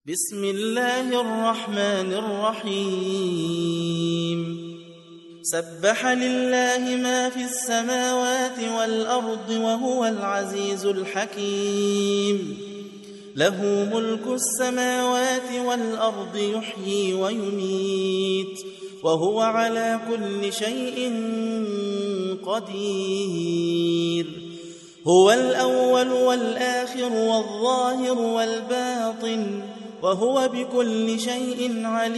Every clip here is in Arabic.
بسم الله الرحمن الرحيم سبح لله ما في السماوات والأرض وهو العزيز الحكيم له ملك السماوات والأرض يحيي ويميت وهو على كل شيء قدير هو الأول والآخر والظاهر والباطن وهو بكل شيء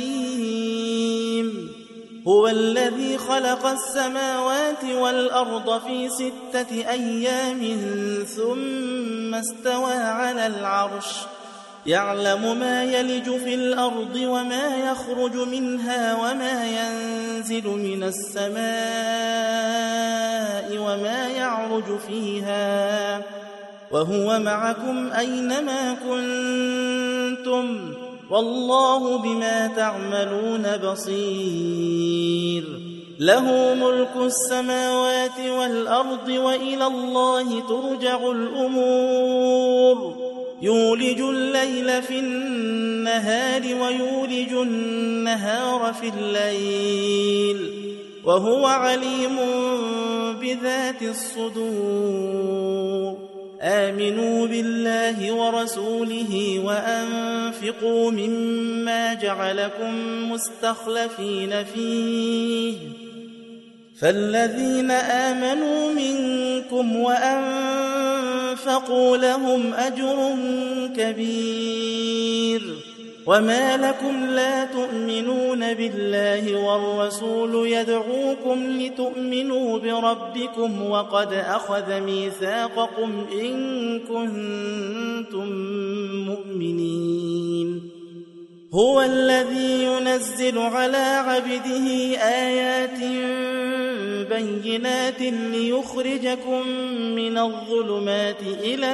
عليم هو الذي خلق السماوات والأرض في 6 أيام ثم استوى على العرش يعلم ما يلج في الأرض وما يخرج منها وما ينزل من السماء وما يعرج فيها وهو معكم أينما كنتم والله بما تعملون بصير له ملك السماوات والأرض وإلى الله ترجع الأمور يولج الليل في النهار ويولج النهار في الليل وهو عليم بذات الصدور آمنوا بالله ورسوله وأنفقوا مما جعلكم مستخلفين فيه فالذين آمنوا منكم وأنفقوا لهم أجر كبير وما لكم لا تؤمنون بالله والرسول يدعوكم لتؤمنوا بربكم وقد أخذ ميثاقكم إن كنتم مؤمنين هو الذي ينزل على عبده آيات بينات ليخرجكم من الظلمات إلى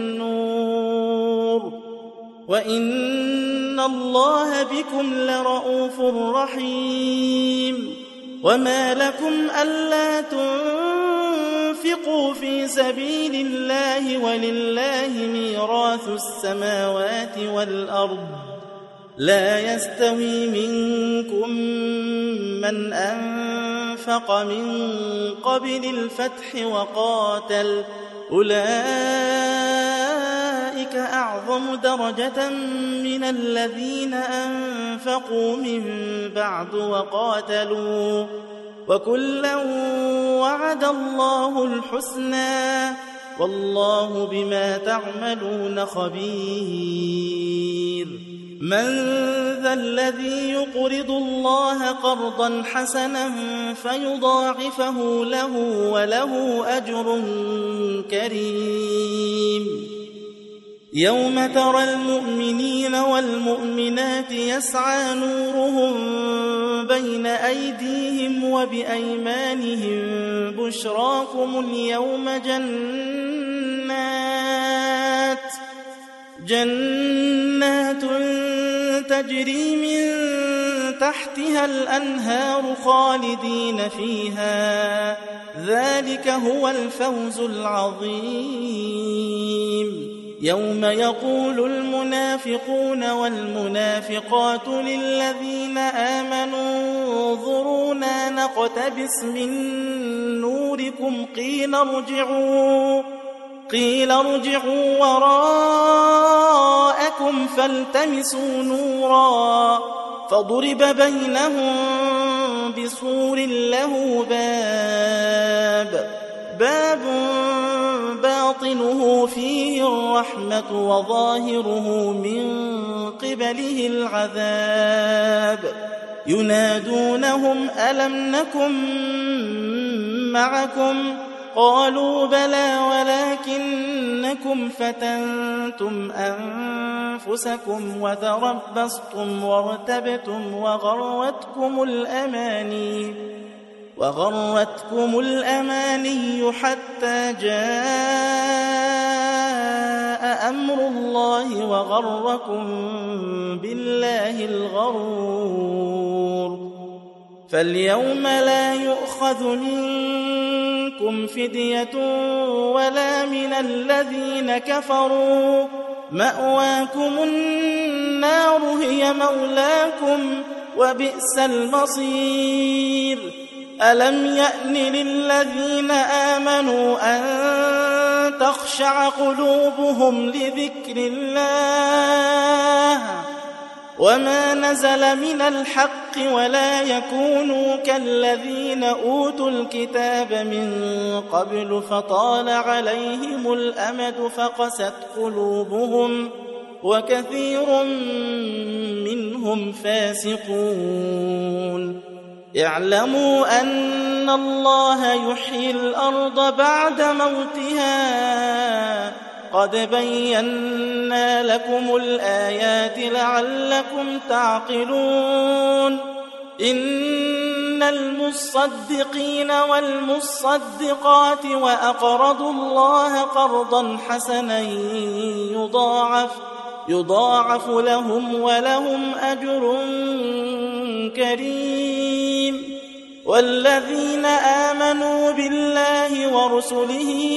النور وإن الله بكم لرؤوف رحيم وما لكم ألا تنفقوا في سبيل الله ولله ميراث السماوات والأرض لا يستوي منكم من أنفق من قبل الفتح وقاتل أولئك أعظم درجة من الذين أنفقوا من بعد وقاتلوا وكلا وعد الله الحسنى والله بما تعملون خبير من ذا الذي يقرض الله قرضا حسنا فيضاعفه له وله أجر كريم يوم ترى المؤمنين والمؤمنات يسعى نورهم بين أيديهم وبأيمانهم بشراكم اليوم جنات تجري من تحتها الأنهار خالدين فيها ذلك هو الفوز العظيم يوم يقول المنافقون والمنافقات للذين آمنوا انظرونا نقتبس من نوركم قيل ارجعوا وراءكم فالتمسوا نورا فضرب بينهم بسور له باب باطنه فيه الرحمة وظاهره من قبله العذاب ينادونهم ألم نكن معكم قالوا بلى ولكنكم فتنتم أنفسكم وتربصتم وارتبتم وغرتكم الأماني حتى جاء أمر الله وغركم بالله الغرور فاليوم لا يؤخذ منكم فدية ولا من الذين كفروا مأواكم النار هي مولاكم وبئس المصير ألم يأن للذين آمنوا أن تخشع قلوبهم لذكر الله وما نزل من الحق ولا يكونوا كالذين أوتوا الكتاب من قبل فطال عليهم الأمد فقست قلوبهم وكثير منهم فاسقون اعلموا أن الله يحيي الأرض بعد موتها قد بينا لكم الآيات لعلكم تعقلون إن المصدقين والمصدقات وأقرضوا الله قرضا حسنا يضاعف لهم ولهم أجر كريم والذين آمنوا بالله ورسله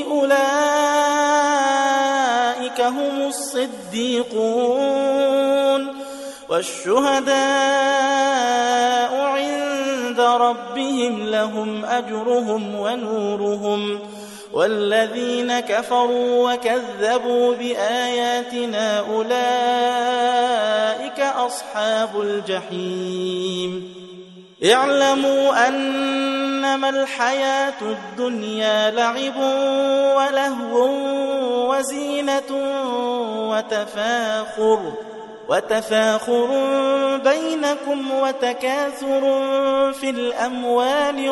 أولئك هم الصديقون والشهداء عند ربهم لهم أجرهم ونورهم والذين كفروا وكذبوا بآياتنا أولئك أصحاب الجحيم اعلموا أنما الحياة الدنيا لعب ولهو وزينة وتفاخر بينكم وتكاثر في الأموال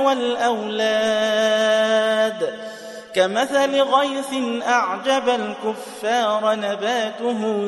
والأولاد كمثل غيث أعجب الكفار نباته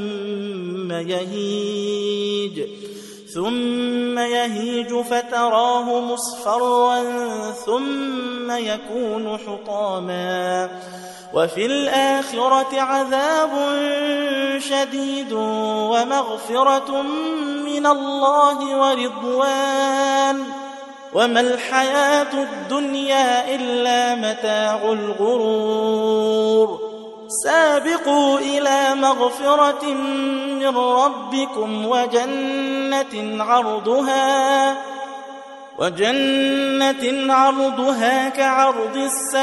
ثم يهيج فتراه مصفرا ثم يكون حطاما وفي الآخرة عذاب شديد ومغفرة من الله ورضوان وما الحياة الدنيا إلا متاع الغرور سابقوا إلى مغفرة من ربكم وجنة عرضها كعرض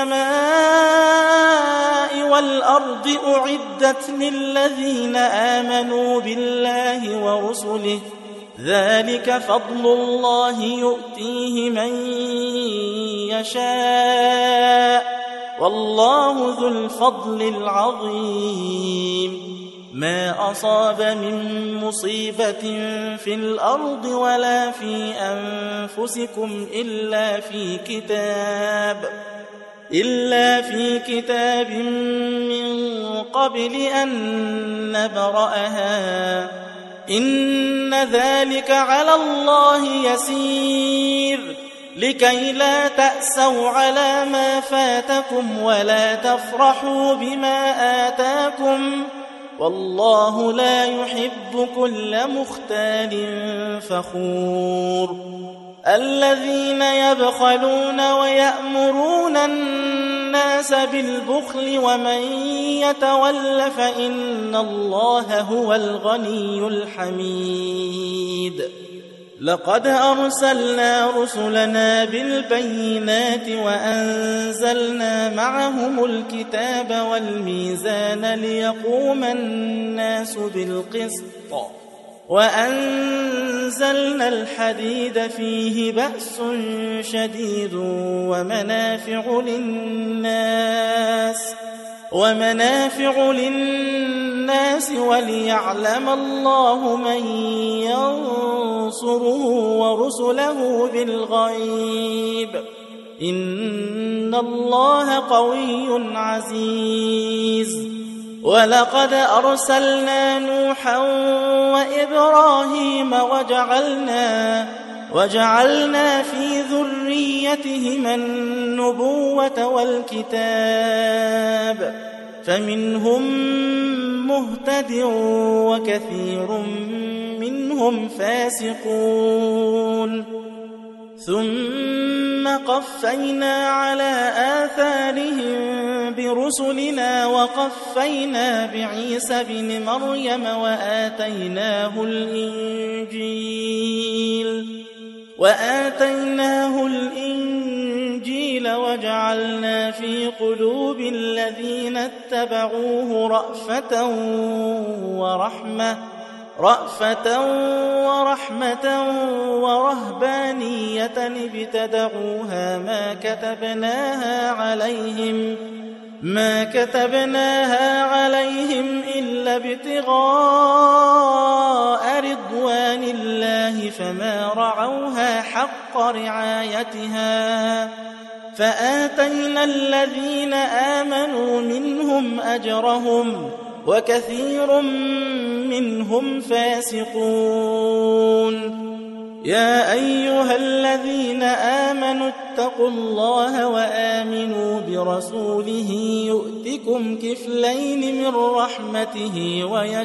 السماء والأرض أعدت للذين آمنوا بالله ورسله ذلك فضل الله يؤتيه من يشاء والله ذو الفضل العظيم ما أصاب من مصيبة في الأرض ولا في أنفسكم إلا في كتاب من قبل أن نبرأها إن ذلك على الله يسير لكي لا تأسوا على ما فاتكم ولا تفرحوا بما آتاكم والله لا يحب كل مختال فخور الذين يبخلون ويأمرون الناس بالبخل ومن يتول فإن الله هو الغني الحميد لقد أرسلنا رسلنا بالبينات وأنزلنا معهم الكتاب والميزان ليقوم الناس بالقسط وأنزلنا الحديد فيه بأس شديد ومنافع للناس وليعلم الله من ينصره ورسله بالغيب إن الله قوي عزيز ولقد أرسلنا نوحا وإبراهيم وجعلنا في ذريتهما النبوة والكتاب فمنهم مهتد وكثير منهم فاسقون ثم قفينا على آثارهم برسلنا وقفينا بعيسى بن مريم وآتيناه الإنجيل وجعلنا في قلوب الذين اتبعوه رأفة ورحمة ورهبانية ابتدعوها ما كتبناها عليهم إلا ابتغاء رضوان الله فما رعوها حق رعايتها فآتينا الذين آمنوا منهم أجرهم وكثير منهم فاسقون. يا أيها الذين آمنوا اتقوا الله وآمنوا برسوله يؤتكم كفلين من رحمته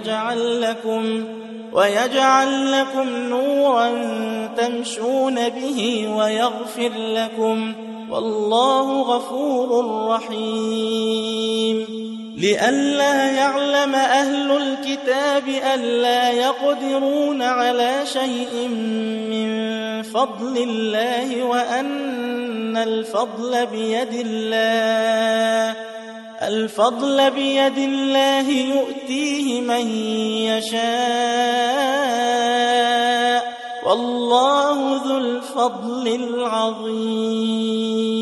ويجعل لكم نورا تمشون به ويغفر لكم والله غفور رحيم. لئلا يعلم أهل الكتاب ألا يقدرون على شيء من فضل الله وأن الفضل بيد الله يؤتيه من يشاء والله ذو الفضل العظيم.